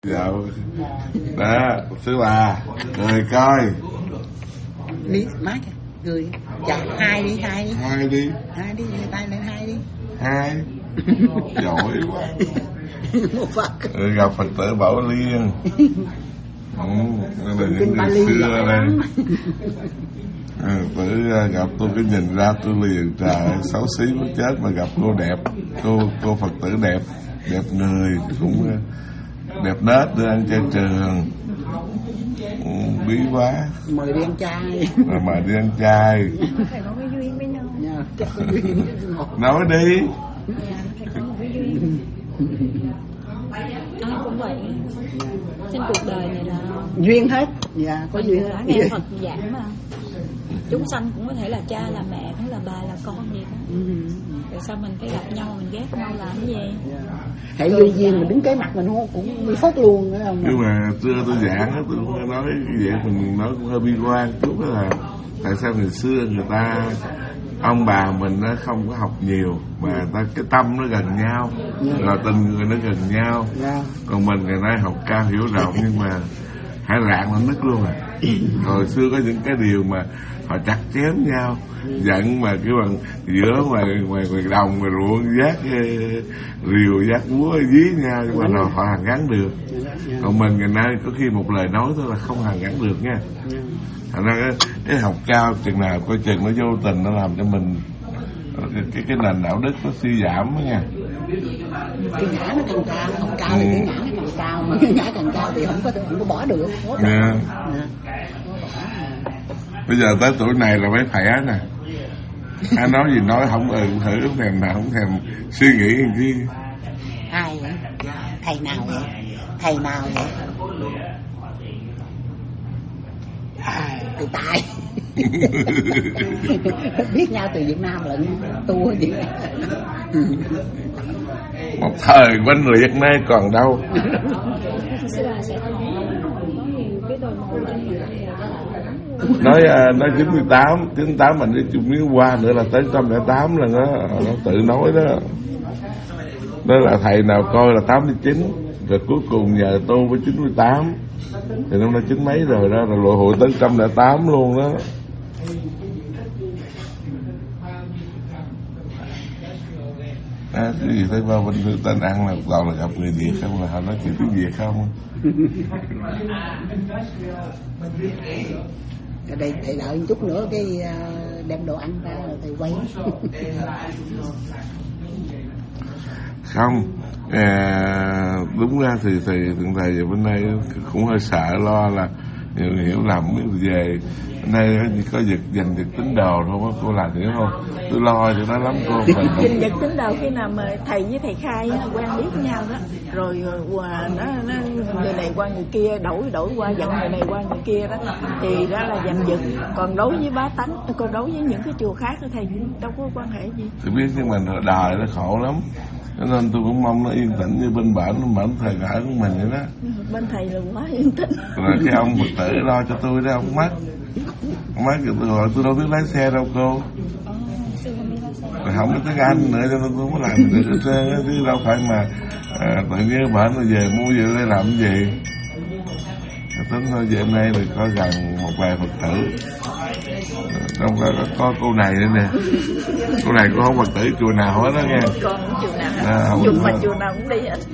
Dạ. Đó, thứ ba, cười coi. Đi, má kìa, cười. Dạ, hai đi. Hai đi, Tay lên hai đi. hai. Giỏi quá. Một Phật. Gặp Phật tử Bảo Liên. Là những người xưa đây. Tử gặp tôi cái nhìn ra tôi liền, trời xấu xí muốn chết, mà gặp cô đẹp, cô Phật tử đẹp người, cũng đẹp nết, đưa ăn chay trường, bí quá. Mời đi ăn chay. Mời đi ăn chay. Phải có cái duyên với nhau. Chắc có duyên. Nói đi. Phải có một cái duyên. Ai cũng vậy. Trên cuộc đời này là duyên hết. Dạ, có duyên hết. đã nghe Phật giảng mà. Chúng sanh cũng có thể là cha, là mẹ, cũng là bà, là con vậy đó. Rồi sao mình phải gặp nhau, mình ghét nhau làm cái gì? Hãy duyên duyên mình đứng cái mặt mình cũng bị phớt luôn phải không? Nhưng mà xưa tôi giảng á, tôi nói vậy, mình nói cũng hơi bi quan chút, đó là tại sao ngày xưa người ta, ông bà mình nó không có học nhiều, mà ta cái tâm nó gần nhau, rồi tình người nó gần nhau. Còn mình ngày nay học cao hiểu rộng, nhưng mà hãy rạng là nứt luôn à. Hồi xưa có những cái điều mà họ chặt chém nhau, giận mà cái bằng giữa ngoài đồng, ngoài ruộng giác rìu giác búa dí nhau, nhưng mà họ hàn gắn được. Còn mình ngày nay có khi một lời nói thôi là không hàn gắn được nha. Thành ra cái học cao chừng nào coi chừng nó vô tình nó làm cho mình cái nền đạo đức nó suy giảm đó nha. Cái ngã nó càng cao, học cao thì cái ngã nó càng cao, mà cái ngã càng cao thì không có bỏ được. Bây giờ tới tuổi này là mới khỏe nè. Anh nói gì nói, không thử không thèm nào, không thèm suy nghĩ gì chi. Ai vậy? Thầy nào vậy? Từ tại. Biết nhau từ Việt Nam lận, tu gì. Một thời quanh liệt nay còn đâu. Nói 98 mình đi chụp miếng qua nữa là tới 108 lần đó, nó tự nói đó. Đó là thầy nào coi là 89, rồi cuối cùng nhờ tu với 98, thì năm nay 9 mấy rồi đó, rồi hội tới 108 luôn đó. Cái gì thấy vào bên thư tên ăn là toàn là gặp người Việt không, là họ nói chuyện tiếng Việt không. Ở đây thầy đợi một chút nữa cái đem đồ ăn ra rồi thầy quay. Không, đúng ra thì thầy bên đây cũng hơi sợ lo là hiểu lầm về bên đây có giành giật tín đồ thôi, cô làm hiểu không? Tôi lo cho nó lắm cô. Giành giật tín đồ khi nào mà thầy với thầy Khai quen biết nhau đó, rồi nó người này qua người kia, đổi qua giận người này qua người kia đó, thì đó là giành giật. Còn đối với Bá Tánh, còn đối với những cái chùa khác thì thầy đâu có quan hệ gì. Tôi biết, nhưng mà đời nó khổ lắm, cho nên tôi cũng mong nó yên tĩnh như bên bển thầy gãi của mình vậy đó. Bên thầy là quá yên tĩnh. Rồi cái ông Phật tử lo cho tôi đó, ông mất rồi tôi gọi tôi đâu biết lái xe đâu cô. Rồi không biết tiếng Anh nữa, cho nên tôi không có làm được hết trơn, chứ đâu phải mà tự nhiên bển rồi về mua về đây làm cái gì. Tính thôi về hôm nay rồi có gần một vài Phật tử. Không có cô này nữa nè. Cô này cô không Phật tử chùa nào hết đó nghe. Con chùa nào, chùa nào cũng đi hết.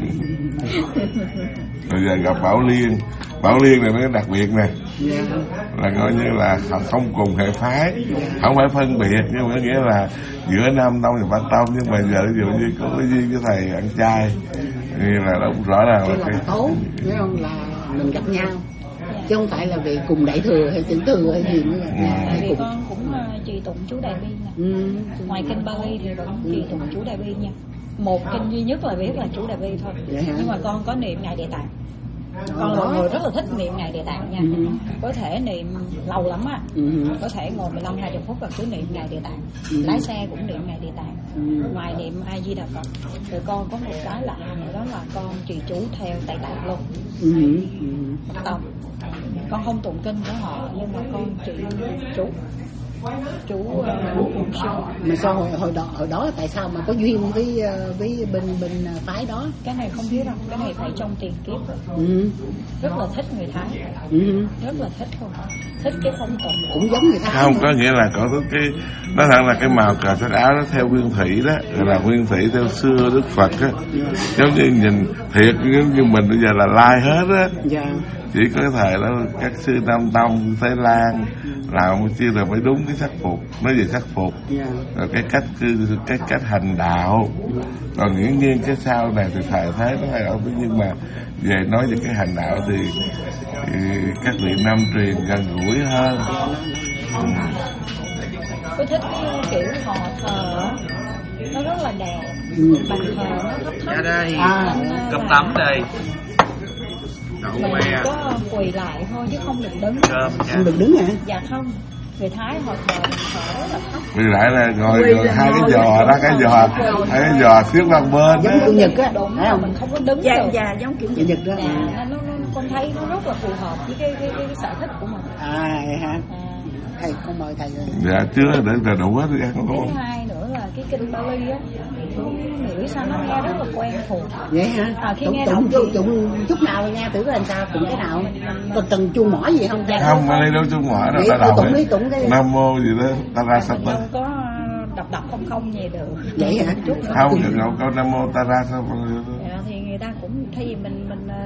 Rồi giờ gặp Bảo Liên này nó đặc biệt nè, là coi như là không cùng hệ phái, không phải phân biệt, nhưng mà nghĩa là giữa Nam Tông và Bắc Tông, nhưng mà giờ ví dụ như có cái duyên với thầy ăn chay thì là đúng rõ ràng là cái tốt, thấy không, là mình gặp nhau, chứ không phải là vì cùng đại thừa hay tiểu thừa hay gì nữa. Vì con cũng trì tụng chú Đại Bi nè. Ngoài kinh Bali thì vẫn trì tụng chú Đại Bi nha. Một kinh duy nhất là biết là chú Đại Bi thôi. Nhưng mà con có niệm Ngài Địa Tạng. Con là người rất là thích niệm Ngài Địa Tạng nha. Có thể niệm lâu lắm á. Có thể ngồi 15-20 phút và cứ niệm Ngài Địa Tạng. Lái xe cũng niệm Ngài Địa Tạng. Ngoài niệm A Di Đà Phật, rồi con có một cái lạ nữa, đó là con trì chú theo Tây Tạng luôn. Con không tụng kinh của họ, nhưng mà con trì chú. chú Bổn Sư. Mà sao hồi đó tại sao mà có duyên với bên phái đó? Cái này không biết đâu, cái này phải trong tiền kiếp rồi. Rất là thích người Thái, rất là thích luôn, thích cái phong tục cũng giống người Thái. Không có nghĩa là có cái nó thật là cái màu cờ sắc áo nó theo nguyên thủy đó, gọi là nguyên thủy theo xưa Đức Phật á, giống như nhìn thiệt giống như mình bây giờ là lai hết á. Chỉ có cái thời đó các sư Nam Tông Thái Lan làm chưa là mới đúng cái sắc phục, nói về sắc phục, rồi cái cách hành đạo. Còn nghiễm nhiên cái sau này thì thời thế nó thay đổi, nhưng mà về nói về cái hành đạo thì các vị Nam truyền gần gũi hơn. Tôi thích cái kiểu họ thờ nó rất là đẹp, bàn thờ nó thấp thấp. Đây, cơm tấm đây. Mình có quỳ lại thôi chứ không được đứng. Không được đứng hả? Dạ không, người Thái họ thờ rất là thấp. Quỳ lại là ngồi hai cái giò đó, hai cái giò xếp bằng bên. Giống Chủ nhật á, đúng rồi, mình không có đứng được. Dạ, giống kiểu Chủ nhật đó. Nó con thấy nó rất là phù hợp với cái sở thích của mình. Hả? Thầy con mời thầy rồi. Dạ chưa, để là đủ hết đi ăn. Cái thứ hai nữa là cái kinh Bali á, nghĩ sao nó nghe rất là quen thuộc. Vậy hả? Khi nghe tụng chút nào nghe thử coi làm sao, tụng cái nào? Còn từng chuông mỏ gì không? Không, Bali đâu chuông mỏ đâu, ta đọc Nam mô gì đó, Tarasata. Không có đọc không gì được. Vậy hả? Không, câu Nam mô Tarasata. Thì người ta cũng thay vì mình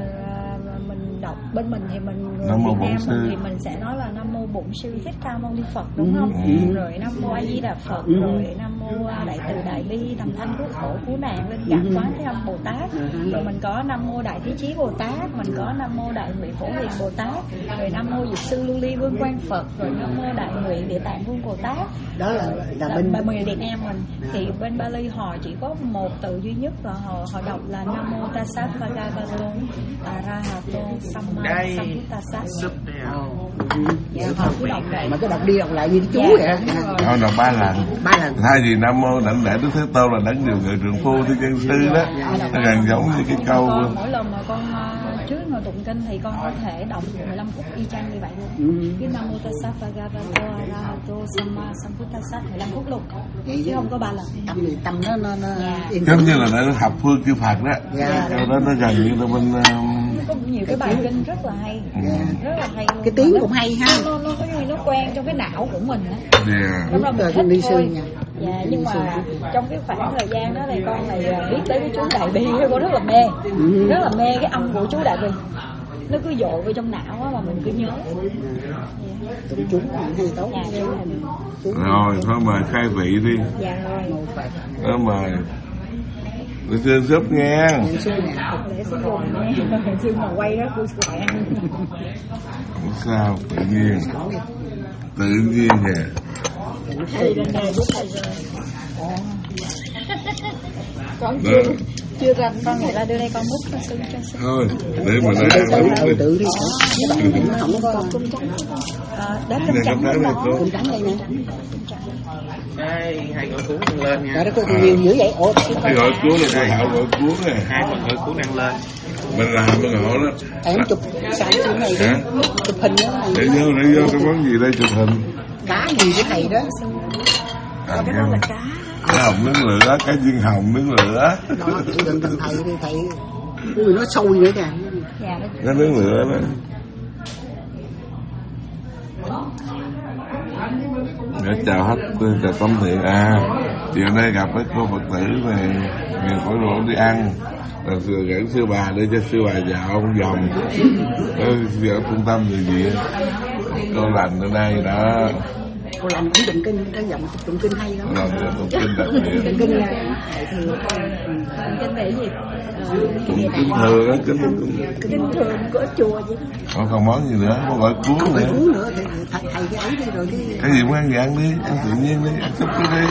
đọc bên mình thì mình Nam mô Bổn Sư thì mình sẽ nói là Nam mô Bổn Sư Thích Ca Mâu Ni Phật, đúng không? Rồi Nam mô A Di Đà Phật, rồi Nam mô Đại Từ Đại Bi Tầm Thanh Cứu Khổ Cứu Nạn Linh Cảm Quán Thế Âm Bồ Tát, rồi mình có Nam mô Đại Thế Chí Bồ Tát, mình có Nam mô Đại Nguyện Phổ Hiền Bồ Tát, rồi Nam mô Diệt Sư Lưu Ly Vương Quang Phật, rồi Nam mô Đại Nguyện Địa Tạng Vương Bồ Tát. Đó là bên Việt Nam mình thì bên Bali họ chỉ có một từ duy nhất và họ đọc là Nam mô Tassat Bhagavato Arahato Samma Sambuddhassa. Họ cứ đọc vậy. Mà cứ đọc đi đọc lại như chú vậy. Họ đọc 3 lần. Thay vì Nam mô đảnh lễ Đức Thế Tôn là đấng điều người trường phu Thiên Chân Sư đó, nó gần giống như cái câu. Mỗi lần mà con trước ngồi tụng kinh thì con có thể đọc 15 phút y chang như vậy luôn. Cái Nam mô Tassat Bhagavato Arahato Samma Sambuddhassa 15 phút luôn. Chứ không có 3 lần. Tâm nó giống như là để học phương chư Phật đó. Cho đó nó gần như là bên có nhiều cái bài kinh rất là hay, rất là hay luôn. Cái tiếng cũng hay ha. Nó có như nó quen trong cái não của mình á. Đúng rồi mình thích thôi. Dạ, nhưng mà trong cái khoảng thời gian đó thì con này biết tới cái chú Đại Bi, con rất là mê, rất là mê cái âm của chú Đại Bi. Nó cứ dội vào trong não á mà mình cứ nhớ. Tụng chú hay tốt. Rồi, thôi mời khai vị đi. Dạ rồi. Đó mời. Để xin súp nghe. Để xin dùng nghe. Xin mà quay đó cô sẽ ăn. Không sao, tự nhiên. Tự nhiên nè. Thầy lần này bút thầy rồi. Con chưa rành, con người ta đưa đây con bút cho sư cho sư. Thôi, để mà để tự đi. Không có cung trắng. Đó cung trắng đó. Cung trắng đây nè. Đây, 2 gói cuốn nâng lên nha. Đó có nhiều dữ vậy. Ủa, cái gói cuốn là cô Hảo gói cuốn nè. 2 gói cuốn nâng lên. Mình làm mình ngộ đó. Em chụp sáng chụp này đi. Chụp hình đó này. Để vô cái món gì đây chụp hình. Cá gì cái thầy đó. Cái đó là cá. Cái hồng nướng lửa, cái viên hồng nướng lửa. Đó, gần thầy đi thầy. Ui nó sôi nữa kìa. Dạ. Cái nướng lửa đó. Để chào hết, chào Tâm Thiện. Chiều nay gặp với cô Phật tử này, ngày khỏi rủ đi ăn. Rồi gửi sư bà để cho sư bà dạo ông vòng. Ở trung tâm gì cô lành ở đây đó. Cô lành cũng tụng kinh, cái giọng tụng kinh hay lắm. Tụng kinh đặc biệt. Tụng kinh là Tụng kinh về gì? Tụng kinh thường á, kinh thường của chùa vậy. Còn món gì nữa, có gọi cuốn nữa. Cuốn nữa, thầy cái ấy đi rồi đi. Cái gì muốn ăn gì ăn đi, ăn tự nhiên đi, ăn súp đi.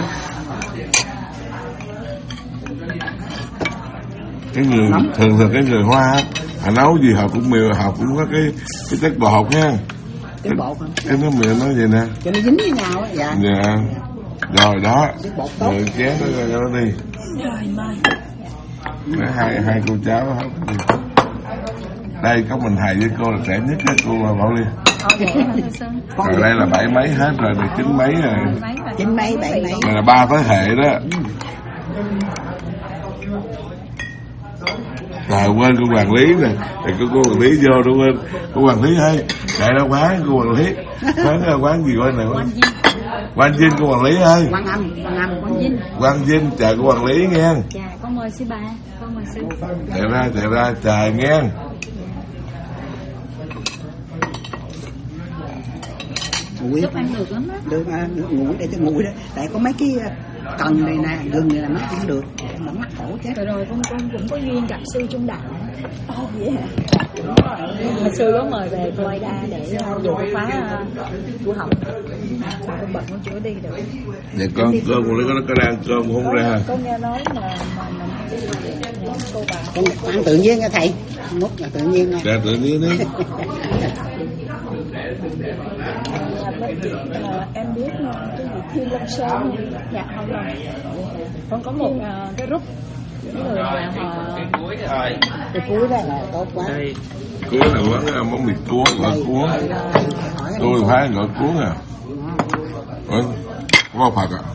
Cái người thường cái người Hoa họ nấu gì họ cũng có cái chất bột ha. Cái bột hả? Cái nó miệng nói vậy nè. Cho nó dính với nhau á. Dạ. Dạ. Rồi đó. Bột tốt. Rồi chén nó ra nó đi. Rồi mời. Để hai cô cháu hết. Đây có mình thầy với cô là trẻ nhất, cái cô Bảo Liên. Vậy hả thưa Sơn? Rồi đây là 7 mấy hết rồi, này 9 mấy rồi. 9 mấy 7 mấy. Này là 3 thế hệ đó. Rồi quên cô quản lý nè, thì cô quản lý vô đâu quên. Cô quản lý ơi, chạy ra quán cô quản lý. Quán gì quên này? Quang Vinh cô quản lý ơi. Quang Âm. Quang Vinh chào cô quản lý nghe. Dạ, con mời sư bà, con mời sư. Chạy ra chào nghe. Giúp ăn được lắm á. Được nguội để cho nguội đó. Tại có mấy cái cần này nè, gừng này là nó cũng được. Nó mắc khổ chết. Rồi con cũng có duyên gặp sư Trung Đạo. Vậy hả? Mà sư có mời về Florida để dự khóa tu học. Con bận con chưa đi được. Vậy con lấy có đang cơm không ra. Con nghe nói mà cô bà. Con ăn tự nhiên nha thầy. Múc là tự nhiên thôi. Dạ tự nhiên đấy. Em biết cái gì Thiên Long Sơn không? Dạ không rồi. Con có một cái group những người mà họ Cái cuối đó là tốt quá. Cuốn là quán món mì cuốn, gọi cuốn. Tôi phải gọi cuốn à. Có Phật à.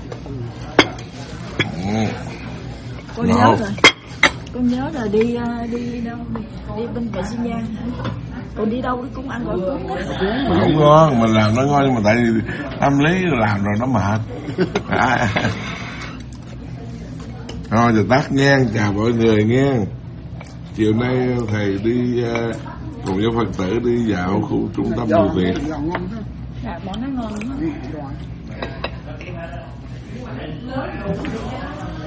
Con nhớ rồi. Con nhớ là đi đâu? Đi bên Virginia. Còn đi đâu cũng ăn gọi cuốn đó. Không ngon, mình làm nó ngon nhưng mà tại vì tâm lý làm rồi nó mệt. Thôi giờ tắt nha, chào mọi người nha. Chiều nay thầy đi cùng với Phật tử đi dạo khu trung tâm người Việt. Dạ, món nó ngon lắm.